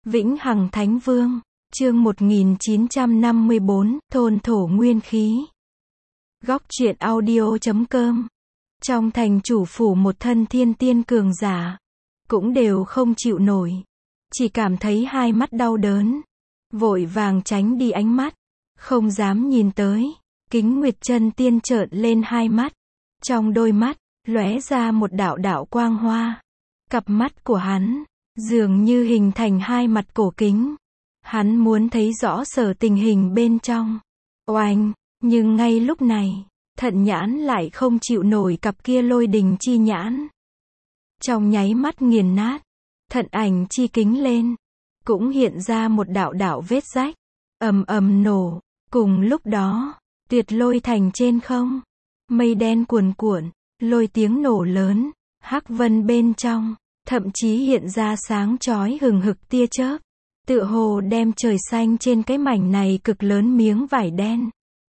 Vĩnh Hằng Thánh Vương, chương 1954, thôn thổ nguyên khí. Góc truyện audio.com. Trong thành chủ phủ một thân thiên tiên cường giả, cũng đều không chịu nổi. Chỉ cảm thấy hai mắt đau đớn. Vội vàng tránh đi ánh mắt. Không dám nhìn tới. Kính Nguyệt Chân Tiên trợn lên hai mắt. Trong đôi mắt, lóe ra một đạo đạo quang hoa. Cặp mắt của hắn, dường như hình thành hai mặt cổ kính. Hắn muốn thấy rõ sở tình hình bên trong. Oanh, nhưng ngay lúc này, Thận nhãn lại không chịu nổi cặp kia lôi đình chi nhãn. Trong nháy mắt nghiền nát, Thận ảnh chi kính lên, cũng hiện ra một đạo đạo vết rách, ầm ầm nổ. Cùng lúc đó, Tuyệt Lôi Thành trên không, mây đen cuồn cuộn, lôi tiếng nổ lớn, hắc vân bên trong, thậm chí hiện ra sáng chói hừng hực tia chớp, tựa hồ đem trời xanh trên cái mảnh này cực lớn miếng vải đen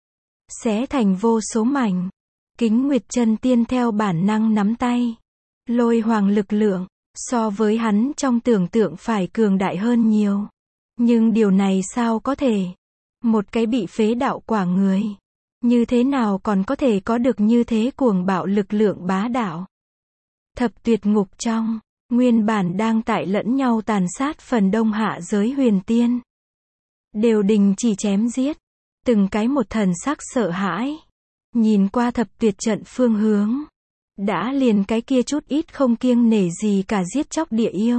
xé thành vô số mảnh. Kính Nguyệt Chân Tiên theo bản năng nắm tay. Lôi hoàng lực lượng, so với hắn trong tưởng tượng phải cường đại hơn nhiều. Nhưng điều này sao có thể? Một cái bị phế đạo quả người, như thế nào còn có thể có được như thế cuồng bạo lực lượng bá đạo? Thập tuyệt ngục trong, nguyên bản đang tại lẫn nhau tàn sát phần đông hạ giới huyền tiên. Đều đình chỉ chém giết. Từng cái một thần sắc sợ hãi. Nhìn qua thập tuyệt trận phương hướng. Đã liền cái kia chút ít không kiêng nể gì cả giết chóc địa yêu.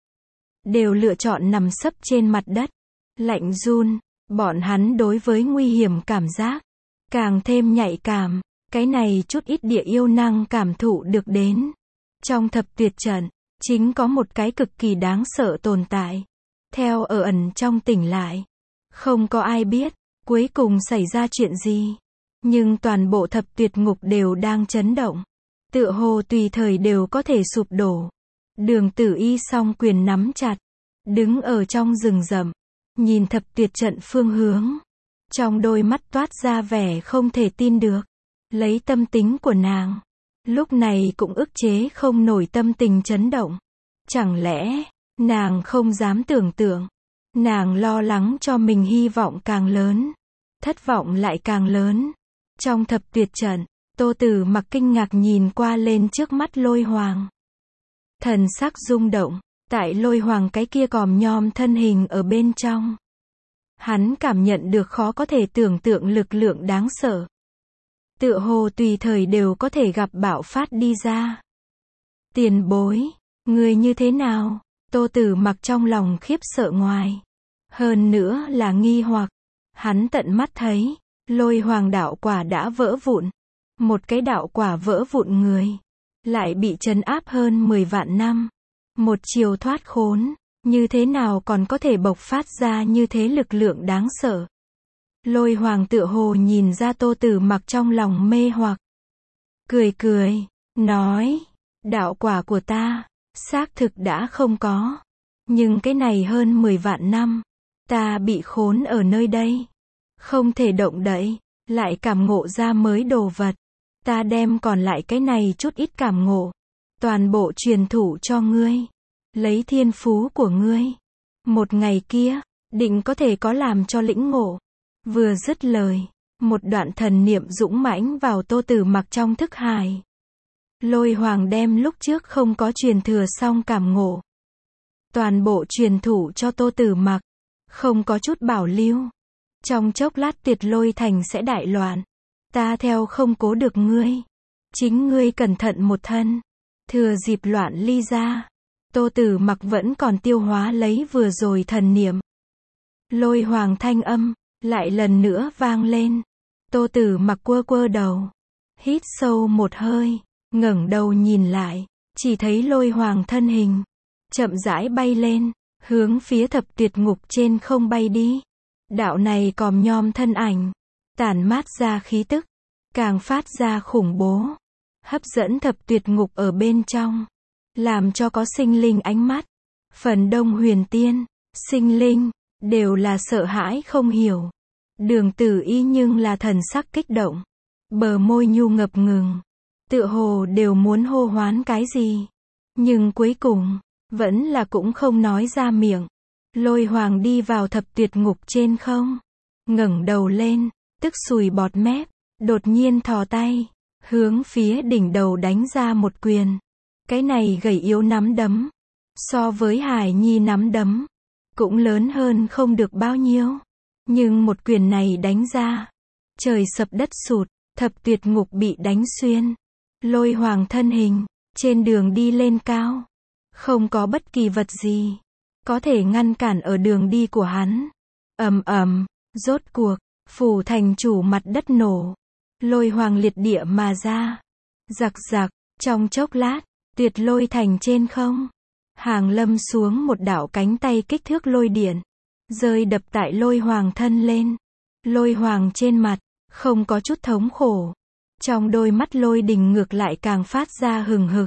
Đều lựa chọn nằm sấp trên mặt đất. Lạnh run. Bọn hắn đối với nguy hiểm cảm giác càng thêm nhạy cảm. Cái này chút ít địa yêu năng cảm thụ được đến. Trong thập tuyệt trận, chính có một cái cực kỳ đáng sợ tồn tại. Theo ở ẩn trong tỉnh lại. Không có ai biết cuối cùng xảy ra chuyện gì. Nhưng toàn bộ thập tuyệt ngục đều đang chấn động. Tựa hồ tùy thời đều có thể sụp đổ. Đường Tử Y song quyền nắm chặt. Đứng ở trong rừng rậm. Nhìn thập tuyệt trận phương hướng. Trong đôi mắt toát ra vẻ không thể tin được. Lấy tâm tính của nàng. Lúc này cũng ức chế không nổi tâm tình chấn động. Chẳng lẽ, nàng không dám tưởng tượng. Nàng lo lắng cho mình hy vọng càng lớn. Thất vọng lại càng lớn. Trong thập tuyệt trận, Tô Tử Mặc kinh ngạc nhìn qua lên trước mắt Lôi Hoàng. Thần sắc rung động, tại Lôi Hoàng cái kia còm nhom thân hình ở bên trong. Hắn cảm nhận được khó có thể tưởng tượng lực lượng đáng sợ. Tựa hồ tùy thời đều có thể gặp bạo phát đi ra. Tiền bối, người như thế nào? Tô Tử Mặc trong lòng khiếp sợ ngoài. Hơn nữa là nghi hoặc. Hắn tận mắt thấy, Lôi Hoàng đạo quả đã vỡ vụn. Một cái đạo quả vỡ vụn người, lại bị trấn áp hơn 10 vạn năm. Một chiều thoát khốn, như thế nào còn có thể bộc phát ra như thế lực lượng đáng sợ. Lôi Hoàng tựa hồ nhìn ra Tô Tử Mặc trong lòng mê hoặc. Cười cười, nói, đạo quả của ta, xác thực đã không có. Nhưng cái này hơn 10 vạn năm, ta bị khốn ở nơi đây. Không thể động đậy, lại cảm ngộ ra mới đồ vật. Ta đem còn lại cái này chút ít cảm ngộ. Toàn bộ truyền thụ cho ngươi. Lấy thiên phú của ngươi. Một ngày kia, định có thể có làm cho lĩnh ngộ. Vừa dứt lời, một đoạn thần niệm dũng mãnh vào Tô Tử Mặc trong thức hải. Lôi Hoàng đem lúc trước không có truyền thừa xong cảm ngộ. Toàn bộ truyền thụ cho Tô Tử Mặc. Không có chút bảo lưu. Trong chốc lát Tuyệt Lôi Thành sẽ đại loạn. Ta theo không cố được ngươi. Chính ngươi cẩn thận một thân. Thừa dịp loạn ly ra. Tô Tử Mặc vẫn còn tiêu hóa lấy vừa rồi thần niệm. Lôi Hoàng thanh âm, lại lần nữa vang lên. Tô Tử Mặc quơ quơ đầu. Hít sâu một hơi, ngẩng đầu nhìn lại. Chỉ thấy Lôi Hoàng thân hình. Chậm rãi bay lên, hướng phía thập tuyệt ngục trên không bay đi. Đạo này còm nhom thân ảnh, tản mát ra khí tức, càng phát ra khủng bố, hấp dẫn thập tuyệt ngục ở bên trong, làm cho có sinh linh ánh mắt. Phần đông huyền tiên, sinh linh, đều là sợ hãi không hiểu. Đường Tử Y nhưng là thần sắc kích động, bờ môi nhu ngập ngừng, tựa hồ đều muốn hô hoán cái gì. Nhưng cuối cùng, vẫn là cũng không nói ra miệng. Lôi hoàng đi vào thập tuyệt ngục trên không. Ngẩng đầu lên, tức sùi bọt mép, đột nhiên thò tay, hướng phía đỉnh đầu đánh ra một quyền. Cái này gầy yếu nắm đấm, so với Hải Nhi nắm đấm, cũng lớn hơn không được bao nhiêu. Nhưng một quyền này đánh ra, trời sập đất sụt, thập tuyệt ngục bị đánh xuyên. Lôi hoàng thân hình, trên đường đi lên cao, không có bất kỳ vật gì có thể ngăn cản ở đường đi của hắn. Ầm ầm, rốt cuộc, phủ thành chủ mặt đất nổ. Lôi hoàng liệt địa mà ra. Giặc giặc, trong chốc lát, tuyệt lôi thành trên không. Hàng lâm xuống một đạo cánh tay kích thước lôi điện, rơi đập tại lôi hoàng thân lên. Lôi hoàng trên mặt, không có chút thống khổ. Trong đôi mắt lôi đình ngược lại càng phát ra hừng hực.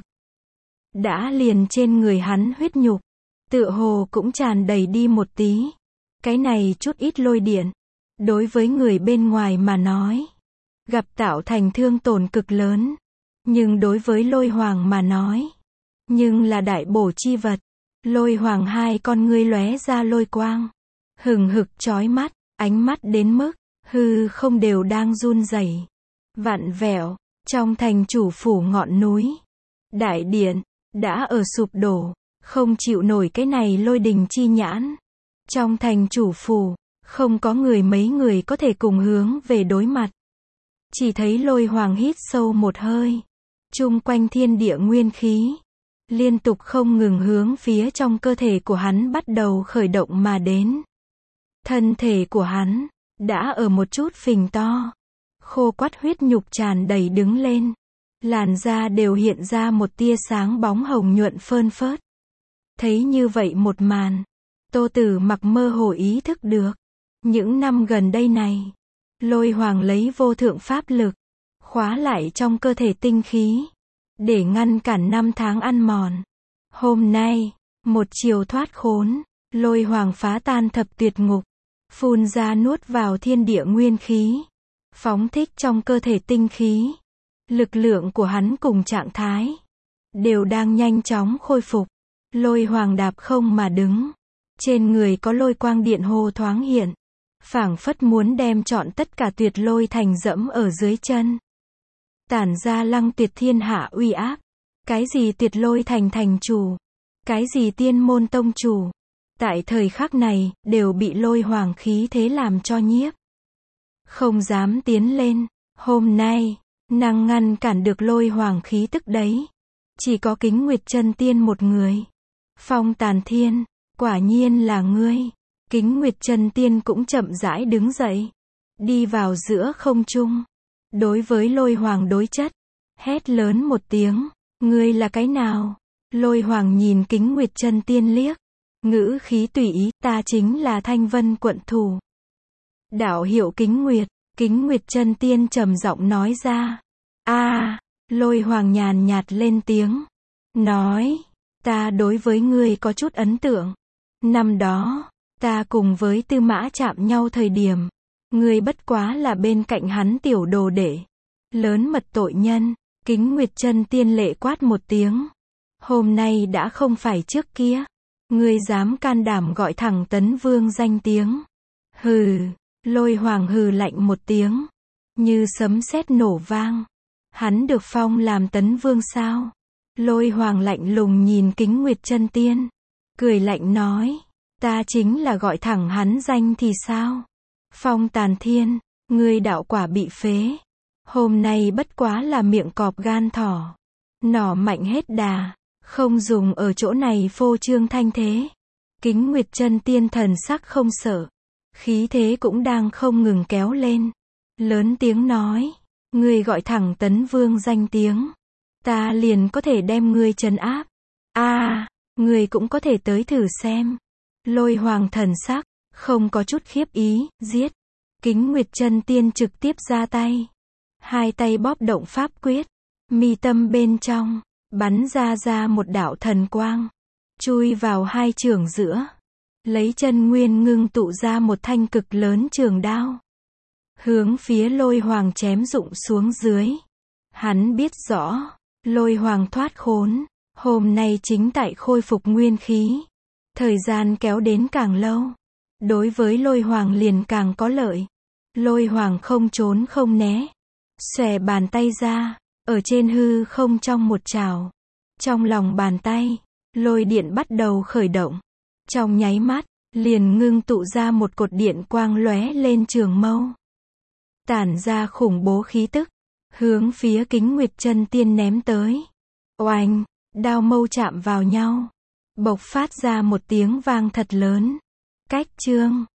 Đã liền trên người hắn huyết nhục, tựa hồ cũng tràn đầy đi một tí. Cái này chút ít lôi điện, đối với người bên ngoài mà nói, gặp tạo thành thương tổn cực lớn. Nhưng đối với lôi hoàng mà nói, nhưng là đại bổ chi vật. Lôi hoàng hai con ngươi lóe ra lôi quang, hừng hực chói mắt, ánh mắt đến mức hư không đều đang run rẩy, vặn vẹo. Trong thành chủ phủ ngọn núi, đại điện đã ở sụp đổ, không chịu nổi cái này lôi đình chi nhãn. Trong thành chủ phủ, không có mấy người có thể cùng hướng về đối mặt. Chỉ thấy lôi hoàng hít sâu một hơi, chung quanh thiên địa nguyên khí liên tục không ngừng hướng phía trong cơ thể của hắn bắt đầu khởi động mà đến. Thân thể của hắn đã ở một chút phình to, khô quắt huyết nhục tràn đầy đứng lên, làn da đều hiện ra một tia sáng bóng hồng nhuận phơn phớt. Thấy như vậy một màn, Tô Tử Mặc mơ hồ ý thức được, những năm gần đây này, lôi hoàng lấy vô thượng pháp lực khóa lại trong cơ thể tinh khí, để ngăn cản năm tháng ăn mòn. Hôm nay, một chiều thoát khốn, lôi hoàng phá tan thập tuyệt ngục, phun ra nuốt vào thiên địa nguyên khí, phóng thích trong cơ thể tinh khí. Lực lượng của hắn cùng trạng thái đều đang nhanh chóng khôi phục. Lôi hoàng đạp không mà đứng, trên người có lôi quang điện hồ thoáng hiện, phảng phất muốn đem trọn tất cả tuyệt lôi thành dẫm ở dưới chân, tản ra lăng tuyệt thiên hạ uy áp. Cái gì tuyệt lôi thành thành chủ, cái gì tiên môn tông chủ, tại thời khắc này đều bị lôi hoàng khí thế làm cho nhiếp, không dám tiến lên. Hôm nay, năng ngăn cản được lôi hoàng khí tức đấy, chỉ có Kính Nguyệt Chân Tiên một người. Phong Tàn Thiên, quả nhiên là ngươi. Kính Nguyệt Chân Tiên cũng chậm rãi đứng dậy, đi vào giữa không trung, đối với lôi hoàng đối chất, hét lớn một tiếng, ngươi là cái nào? Lôi hoàng nhìn Kính Nguyệt Chân Tiên liếc, ngữ khí tùy ý, ta chính là Thanh Vân quận thủ. Đạo hiệu Kính Nguyệt. Kính Nguyệt Chân Tiên trầm giọng nói ra. Lôi hoàng nhàn nhạt lên tiếng, nói, ta đối với ngươi có chút ấn tượng. Năm đó, ta cùng với Tư Mã chạm nhau thời điểm, ngươi bất quá là bên cạnh hắn tiểu đồ đệ, lớn mật tội nhân. Kính Nguyệt Chân Tiên lệ quát một tiếng. Hôm nay đã không phải trước kia, ngươi dám can đảm gọi thẳng Tấn Vương danh tiếng. Hừ. Lôi hoàng hừ lạnh một tiếng, như sấm sét nổ vang. Hắn được phong làm Tấn Vương sao? Lôi hoàng lạnh lùng nhìn Kính Nguyệt Chân Tiên, cười lạnh nói, ta chính là gọi thẳng hắn danh thì sao? Phong Tàn Thiên, ngươi đạo quả bị phế, hôm nay bất quá là miệng cọp gan thỏ, nỏ mạnh hết đà, không dùng ở chỗ này phô trương thanh thế. Kính Nguyệt Chân Tiên thần sắc không sợ, khí thế cũng đang không ngừng kéo lên, lớn tiếng nói, ngươi gọi thẳng Tấn Vương danh tiếng, ta liền có thể đem ngươi trấn áp. Ngươi cũng có thể tới thử xem. Lôi hoàng thần sắc không có chút khiếp ý, giết. Kính Nguyệt Chân Tiên trực tiếp ra tay, hai tay bóp động pháp quyết, mi tâm bên trong bắn ra một đạo thần quang, chui vào hai trường giữa, lấy chân nguyên ngưng tụ ra một thanh cực lớn trường đao, hướng phía lôi hoàng chém rụng xuống dưới. Hắn biết rõ, lôi hoàng thoát khốn, hôm nay chính tại khôi phục nguyên khí, Thời gian kéo đến càng lâu, đối với Lôi Hoàng liền càng có lợi. Lôi Hoàng không trốn không né, xòe bàn tay ra, ở trên hư không trong một chảo. Trong lòng bàn tay, lôi điện bắt đầu khởi động. Trong nháy mắt, liền ngưng tụ ra một cột điện quang lóe lên trường mâu. Tản ra khủng bố khí tức, hướng phía Kính Nguyệt Chân Tiên ném tới. Oanh, đao mâu chạm vào nhau, bộc phát ra một tiếng vang thật lớn. Cách chương